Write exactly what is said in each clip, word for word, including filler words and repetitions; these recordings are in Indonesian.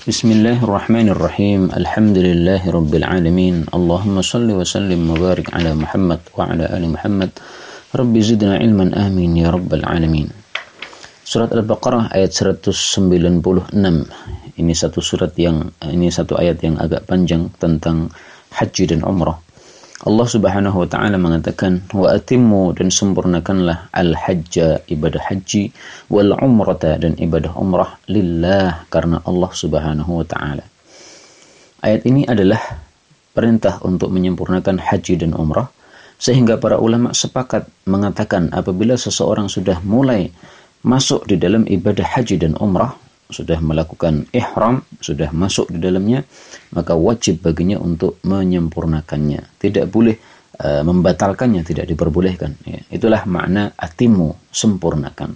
Bismillahirrahmanirrahim. Alhamdulillahi rabbil alamin. Allahumma salli wa sallim wa barik ala Muhammad wa ala ali Muhammad. Rabbi zidna ilman amin ya rabbal alamin. Surat Al-Baqarah ayat seratus sembilan puluh enam. Ini satu surat yang ini satu ayat yang agak panjang tentang haji dan umrah. Allah Subhanahu wa taala mengatakan, wa atimmu, dan sempurnakanlah al-hajja, ibadah haji, wal umrata, dan ibadah umrah, lillah, karena Allah Subhanahu wa taala. Ayat ini adalah perintah untuk menyempurnakan haji dan umrah, sehingga para ulama sepakat mengatakan apabila seseorang sudah mulai masuk di dalam ibadah haji dan umrah, sudah melakukan ihram, sudah masuk di dalamnya, maka wajib baginya untuk menyempurnakannya. Tidak boleh uh, membatalkannya, tidak diperbolehkan. Ya, itulah makna atimu, sempurnakan.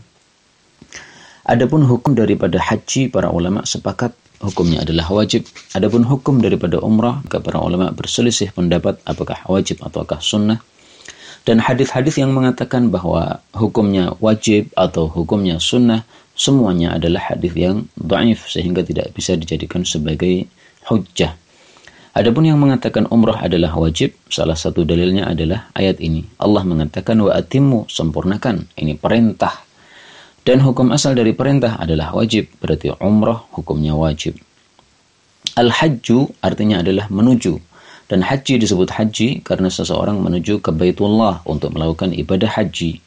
Adapun hukum daripada haji, para ulama sepakat hukumnya adalah wajib. Adapun hukum daripada umrah, maka para ulama berselisih pendapat apakah wajib ataukah sunnah. Dan hadis-hadis yang mengatakan bahwa hukumnya wajib atau hukumnya sunnah, semuanya adalah hadis yang dhaif sehingga tidak bisa dijadikan sebagai hujjah. Adapun yang mengatakan umrah adalah wajib, salah satu dalilnya adalah ayat ini. Allah mengatakan wa atimmu, sempurnakan. Ini perintah. Dan hukum asal dari perintah adalah wajib, berarti umrah hukumnya wajib. Al-hajju artinya adalah menuju. Dan haji disebut haji karena seseorang menuju ke Baitullah untuk melakukan ibadah haji.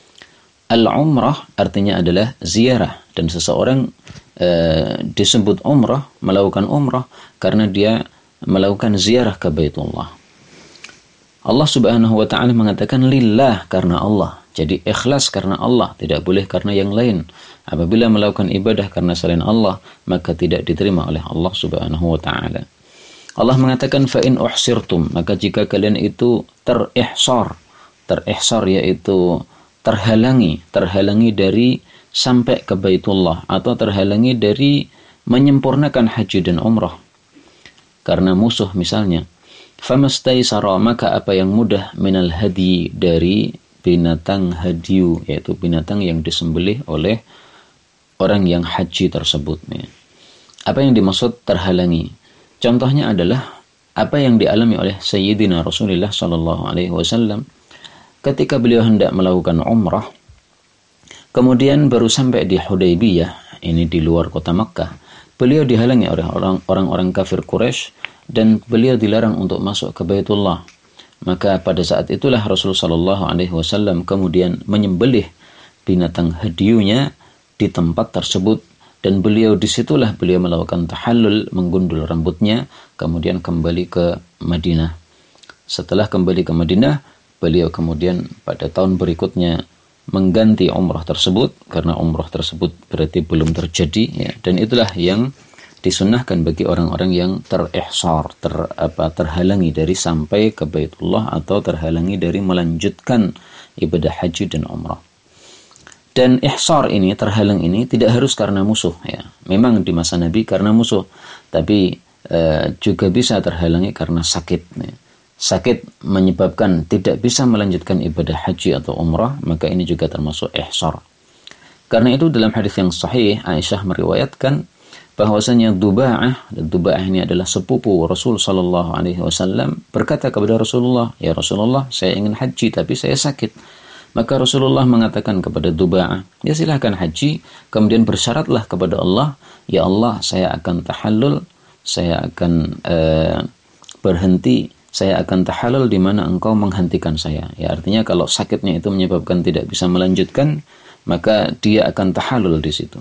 Al-umrah artinya adalah ziarah, dan seseorang e, disebut umrah, melakukan umrah karena dia melakukan ziarah ke Baitullah. Allah Subhanahu wa taala mengatakan lillah, karena Allah. Jadi ikhlas karena Allah, tidak boleh karena yang lain. Apabila melakukan ibadah karena selain Allah, maka tidak diterima oleh Allah Subhanahu wa taala. Allah mengatakan fa in uhsirtum, maka jika kalian itu terihsar, terihsar yaitu terhalangi, terhalangi dari sampai ke Baitullah, atau terhalangi dari menyempurnakan haji dan umrah karena musuh misalnya. Famastaisara, maka apa yang mudah, minal hadi, dari binatang hadiyu, yaitu binatang yang disembelih oleh orang yang haji tersebut. Apa yang dimaksud terhalangi? Contohnya adalah apa yang dialami oleh Sayyidina Rasulullah sallallahu alaihi wasallam ketika beliau hendak melakukan umrah, kemudian baru sampai di Hudaybiyah, ini di luar kota Makkah. Beliau dihalangi oleh orang-orang kafir Quraisy dan beliau dilarang untuk masuk ke Baitullah. Maka pada saat itulah Rasul sallallahu alaihi wasallam kemudian menyembelih binatang hadiyunya di tempat tersebut, dan beliau disitulah beliau melakukan tahallul, menggundul rambutnya, kemudian kembali ke Madinah. Setelah kembali ke Madinah, beliau kemudian pada tahun berikutnya mengganti umrah tersebut, karena umrah tersebut berarti belum terjadi, ya. Dan itulah yang disunnahkan bagi orang-orang yang terihsar, ter, apa, terhalangi dari sampai ke Baitullah, atau terhalangi dari melanjutkan ibadah haji dan umrah. Dan ihsar ini, terhalang ini, tidak harus karena musuh, ya. Memang di masa Nabi karena musuh, tapi e, juga bisa terhalangi karena sakit, ya. Sakit menyebabkan tidak bisa melanjutkan ibadah haji atau umrah, maka ini juga termasuk ihsar. Karena itu dalam hadis yang sahih, Aisyah meriwayatkan bahwasanya Duba'ah, dan Duba'ah ini adalah sepupu Rasul sallallahu alaihi wasallam, berkata kepada Rasulullah, "Ya Rasulullah, saya ingin haji tapi saya sakit." Maka Rasulullah mengatakan kepada Duba'ah, "Ya silahkan haji, kemudian bersyaratlah kepada Allah, ya Allah, saya akan tahallul, saya akan uh, berhenti, saya akan tahallul di mana engkau menghentikan saya." Ya, artinya kalau sakitnya itu menyebabkan tidak bisa melanjutkan, maka dia akan tahallul di situ.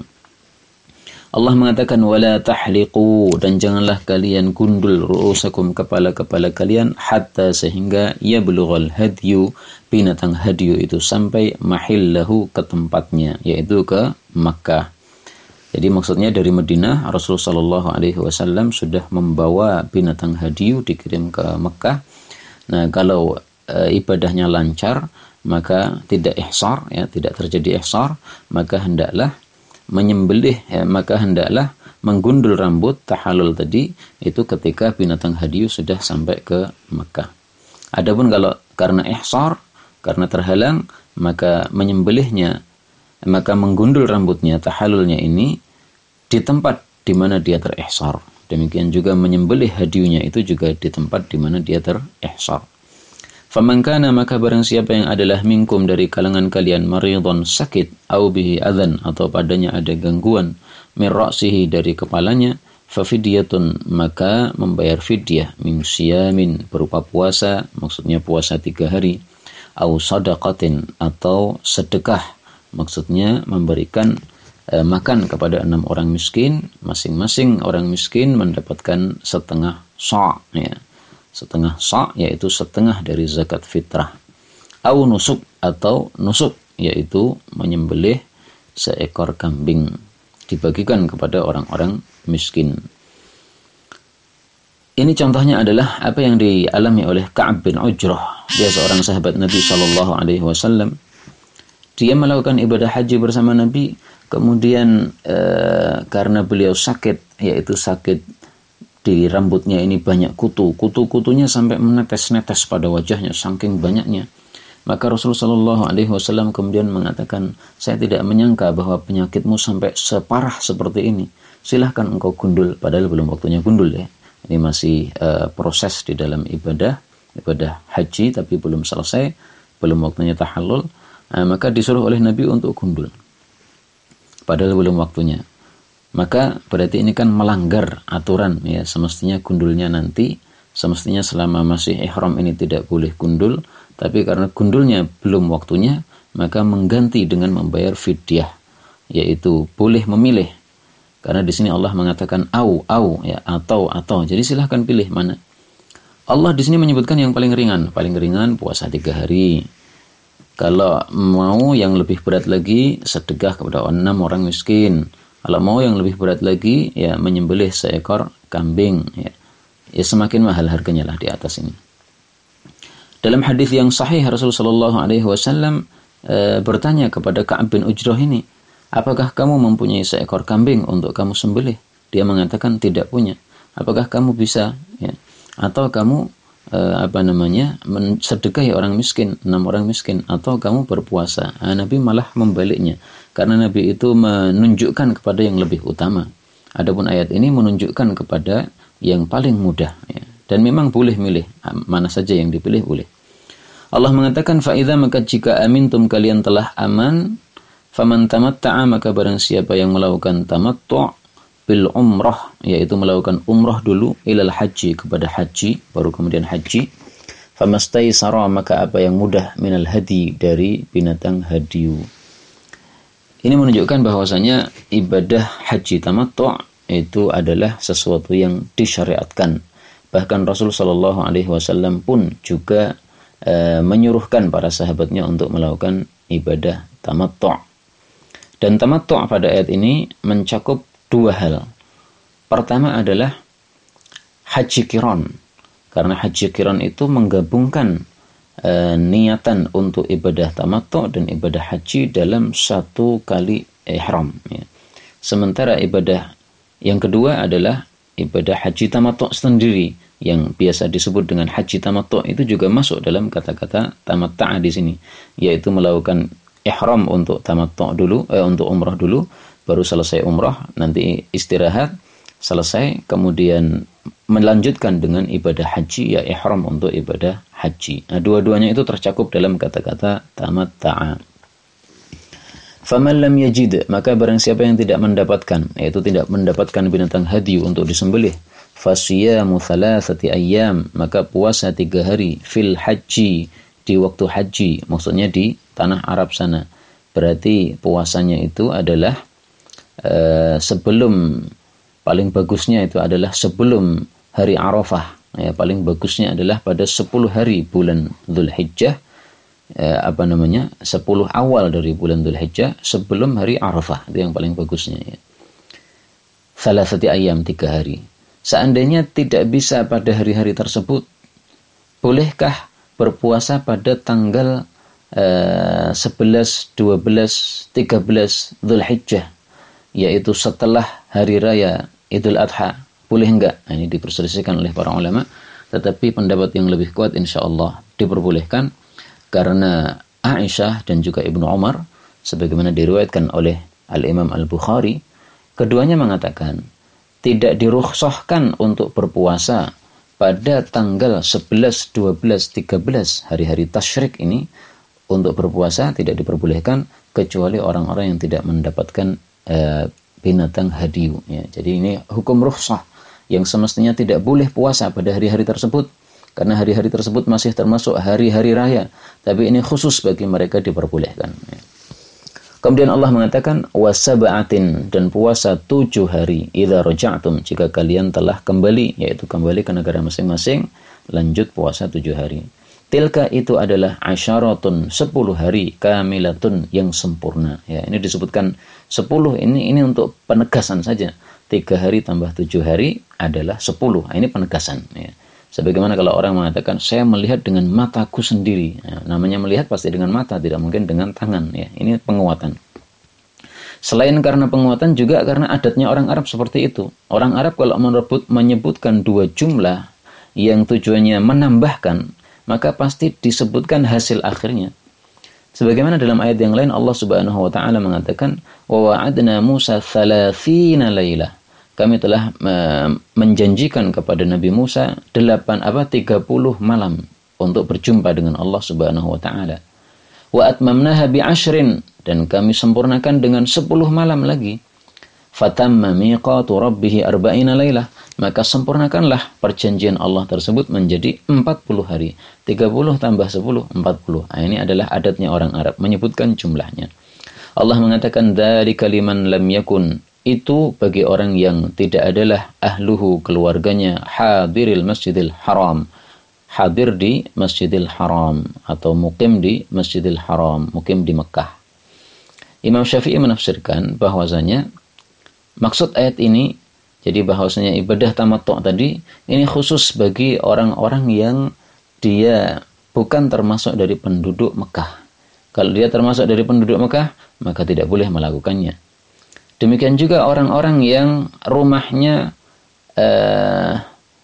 Allah mengatakan wala tahliqu, dan janganlah kalian gundul ru'usakum, kepala-kepala kalian, hatta, sehingga ya bulughal hadyu, binatang hadyu itu sampai mahillahu, ke tempatnya, yaitu ke Makkah. Jadi maksudnya dari Madinah Rasulullah sallallahu alaihi wasallam sudah membawa binatang hadyu dikirim ke Makkah. Nah, kalau e, ibadahnya lancar, maka tidak ihsar, ya, tidak terjadi ihsar, maka hendaklah menyembelih, ya, maka hendaklah menggundul rambut, tahallul tadi itu ketika binatang hadiyu sudah sampai ke Mekah. Adapun kalau karena ihsar, karena terhalang, maka menyembelihnya, maka menggundul rambutnya, tahallulnya ini di tempat di mana dia terihsar. Demikian juga menyembelih hadiunya itu juga di tempat di mana dia terihsar. Faman kana, maka barang siapa yang adalah minkum dari kalangan kalian maridun, sakit, au bihi adzan, atau padanya ada gangguan, min ra'sihi, dari kepalanya, fa fidyatun, maka membayar fidyah, min siyamin, berupa puasa, maksudnya puasa tiga hari, au sadaqatin, atau sedekah, maksudnya memberikan eh, makan kepada enam orang miskin, masing-masing orang miskin mendapatkan setengah sa', ya. Setengah sa', yaitu setengah dari zakat fitrah. Au nusuk, atau nusuk, yaitu menyembelih seekor kambing, dibagikan kepada orang-orang miskin. Ini contohnya adalah apa yang dialami oleh Ka'ab bin Ujrah. Dia seorang sahabat Nabi shallallahu alaihi wasallam. Dia melakukan ibadah haji bersama Nabi, kemudian eh, karena beliau sakit, yaitu sakit di rambutnya ini banyak kutu, kutu-kutunya sampai menetes-netes pada wajahnya, saking banyaknya. Maka Rasulullah shallallahu alaihi wasallam kemudian mengatakan, saya tidak menyangka bahwa penyakitmu sampai separah seperti ini. Silahkan engkau gundul, padahal belum waktunya gundul ya. Ini masih uh, proses di dalam ibadah, ibadah haji, tapi belum selesai, belum waktunya tahallul. Uh, maka disuruh oleh Nabi untuk gundul, padahal belum waktunya. Maka berarti ini kan melanggar aturan ya, semestinya gundulnya nanti, semestinya selama masih ihram ini tidak boleh gundul, tapi karena gundulnya belum waktunya, maka mengganti dengan membayar fidyah, yaitu boleh memilih. Karena di sini Allah mengatakan au au ya, atau atau. Jadi silahkan pilih mana. Allah di sini menyebutkan yang paling ringan, paling ringan puasa tiga hari. Kalau mau yang lebih berat lagi, sedekah kepada enam orang miskin. Kalau mau yang lebih berat lagi, ya menyembelih seekor kambing. Ya, ya semakin mahal harganya lah di atas ini. Dalam hadis yang sahih, Rasulullah shallallahu alaihi wasallam e, bertanya kepada Ka'ab bin Ujrah ini, apakah kamu mempunyai seekor kambing untuk kamu sembelih? Dia mengatakan tidak punya. Apakah kamu bisa? Ya, atau kamu e, apa namanya sedekahi orang miskin, enam orang miskin, atau kamu berpuasa? Nah, Nabi malah membaliknya. Karena Nabi itu menunjukkan kepada yang lebih utama. Adapun ayat ini menunjukkan kepada yang paling mudah. Ya. Dan memang boleh milih. Mana saja yang dipilih boleh. Allah mengatakan, فَإِذَا maka jika amintum kalian telah aman, فَمَنْ تَمَتَّعَ maka barang siapa yang melakukan tamattu' bil umrah, yaitu melakukan umrah dulu, ilal haji, kepada haji, baru kemudian haji. فَمَسْتَيْسَرَ maka apa yang mudah, minal hadi, dari binatang hadiu. Ini menunjukkan bahwasanya ibadah haji tamattu' itu adalah sesuatu yang disyariatkan. Bahkan Rasul shallallahu alaihi wasallam pun juga e, menyuruhkan para sahabatnya untuk melakukan ibadah tamattu'. Dan tamattu' pada ayat ini mencakup dua hal. Pertama adalah haji qiran. Karena haji qiran itu menggabungkan E, niatan untuk ibadah tamattu' dan ibadah haji dalam satu kali ihram ya. Sementara ibadah yang kedua adalah ibadah haji tamattu' sendiri yang biasa disebut dengan haji tamattu' itu juga masuk dalam kata-kata tamatta'a di sini, yaitu melakukan ihram untuk tamattu' dulu eh, untuk umrah dulu, baru selesai umrah nanti istirahat, selesai kemudian melanjutkan dengan ibadah haji, ya ihram untuk ibadah haji. Nah, dua-duanya itu tercakup dalam kata-kata tamatta'a. Faman lam yajid maka barang siapa yang tidak mendapatkan, yaitu tidak mendapatkan binatang hadiu untuk disembelih, fasiyamu thalathati ayyam maka puasa tiga hari fil haji, di waktu haji, maksudnya di tanah Arab sana. Berarti puasanya itu adalah uh, sebelum, paling bagusnya itu adalah sebelum hari Arafah. Ya, paling bagusnya adalah pada sepuluh hari bulan Dzulhijjah, eh, apa namanya, sepuluh awal dari bulan Dzulhijjah sebelum hari Arafah. Itu yang paling bagusnya ya. Salasati ayam, tiga hari. Seandainya tidak bisa pada hari-hari tersebut, bolehkah berpuasa pada tanggal eh, sebelas, dua belas, tiga belas Dzulhijjah, yaitu setelah hari raya Idul Adha? Boleh enggak? Nah, ini diperselisihkan oleh para ulama, tetapi pendapat yang lebih kuat insyaallah diperbolehkan, karena Aisyah dan juga Ibnu Umar sebagaimana diriwayatkan oleh Al-Imam Al-Bukhari, keduanya mengatakan tidak dirukhsahkan untuk berpuasa pada tanggal sebelas, dua belas, tiga belas hari-hari tasyrik ini. Untuk berpuasa tidak diperbolehkan kecuali orang-orang yang tidak mendapatkan uh, binatang hadiyu. Ya, jadi ini hukum rukhsah yang semestinya tidak boleh puasa pada hari-hari tersebut karena hari-hari tersebut masih termasuk hari-hari raya. Tapi ini khusus bagi mereka diperbolehkan. Ya. Kemudian Allah mengatakan wasab'atin, dan puasa tujuh hari idza raja'tum, jika kalian telah kembali, yaitu kembali ke negara masing-masing, lanjut puasa tujuh hari. Tilka itu adalah asyaratun, sepuluh hari, kamilatun, yang sempurna. Ya, ini disebutkan sepuluh, ini ini untuk penegasan saja. Tiga hari tambah tujuh hari adalah sepuluh. Ini penegasan. Ya. Sebagaimana kalau orang mengatakan, saya melihat dengan mataku sendiri. Ya, namanya melihat pasti dengan mata, tidak mungkin dengan tangan. Ya, ini penguatan. Selain karena penguatan, juga karena adatnya orang Arab seperti itu. Orang Arab kalau merebut, menyebutkan dua jumlah yang tujuannya menambahkan, maka pasti disebutkan hasil akhirnya. Sebagaimana dalam ayat yang lain Allah Subhanahu wa taala mengatakan, "Wa wa'adna Musa thalathina lailah." Kami telah uh, menjanjikan kepada Nabi Musa delapan apa tiga puluh malam untuk berjumpa dengan Allah Subhanahu wa taala. Wa atmamnaha bi ashrin, dan kami sempurnakan dengan sepuluh malam lagi. Fatamma miqatu rabbih arba'ina lailah, maka sempurnakanlah perjanjian Allah tersebut menjadi empat puluh hari. tiga puluh tambah sepuluh, empat puluh. Nah, ini adalah adatnya orang Arab, menyebutkan jumlahnya. Allah mengatakan, dzalika liman lam yakun, itu bagi orang yang tidak adalah ahluhu, keluarganya, hadiril masjidil haram, hadir di Masjidil Haram, atau mukim di Masjidil Haram, mukim di Mekah. Imam Syafi'i menafsirkan bahwasanya maksud ayat ini, jadi bahwasanya ibadah tamattu' tadi ini khusus bagi orang-orang yang dia bukan termasuk dari penduduk Mekah. Kalau dia termasuk dari penduduk Mekah, maka tidak boleh melakukannya. Demikian juga orang-orang yang rumahnya uh,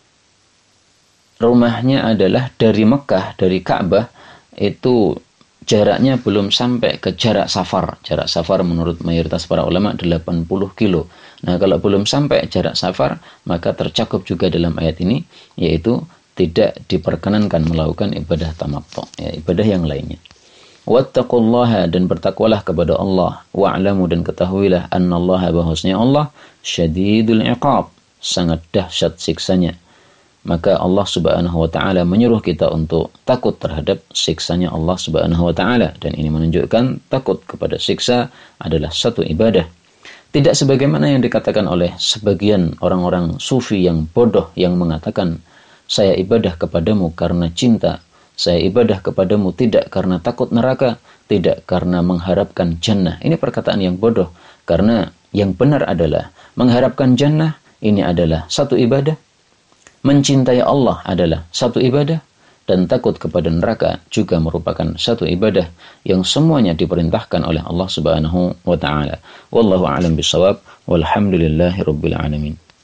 rumahnya adalah dari Mekah, dari Ka'bah, itu jaraknya belum sampai ke jarak safar. Jarak safar menurut mayoritas para ulama delapan puluh kilo. Nah, kalau belum sampai jarak safar, maka tercakup juga dalam ayat ini, yaitu tidak diperkenankan melakukan ibadah tamattu', ya, ibadah yang lainnya. Wattaqullaha, dan bertakwalah kepada Allah. Wa'lamu, dan ketahuilah annallaha, bahwasanya Allah syadidul iqab, sangat dahsyat siksanya. Maka Allah Subhanahu wa taala menyuruh kita untuk takut terhadap siksanya Allah Subhanahu wa taala, dan ini menunjukkan takut kepada siksa adalah satu ibadah. Tidak sebagaimana yang dikatakan oleh sebagian orang-orang sufi yang bodoh yang mengatakan, saya ibadah kepadamu karena cinta, saya ibadah kepadamu tidak karena takut neraka, tidak karena mengharapkan jannah. Ini perkataan yang bodoh, karena yang benar adalah mengharapkan jannah ini adalah satu ibadah, mencintai Allah adalah satu ibadah, dan takut kepada neraka juga merupakan satu ibadah yang semuanya diperintahkan oleh Allah Subhanahu wa taala. Wallahu a'lam bishawab, walhamdulillahirabbil alamin.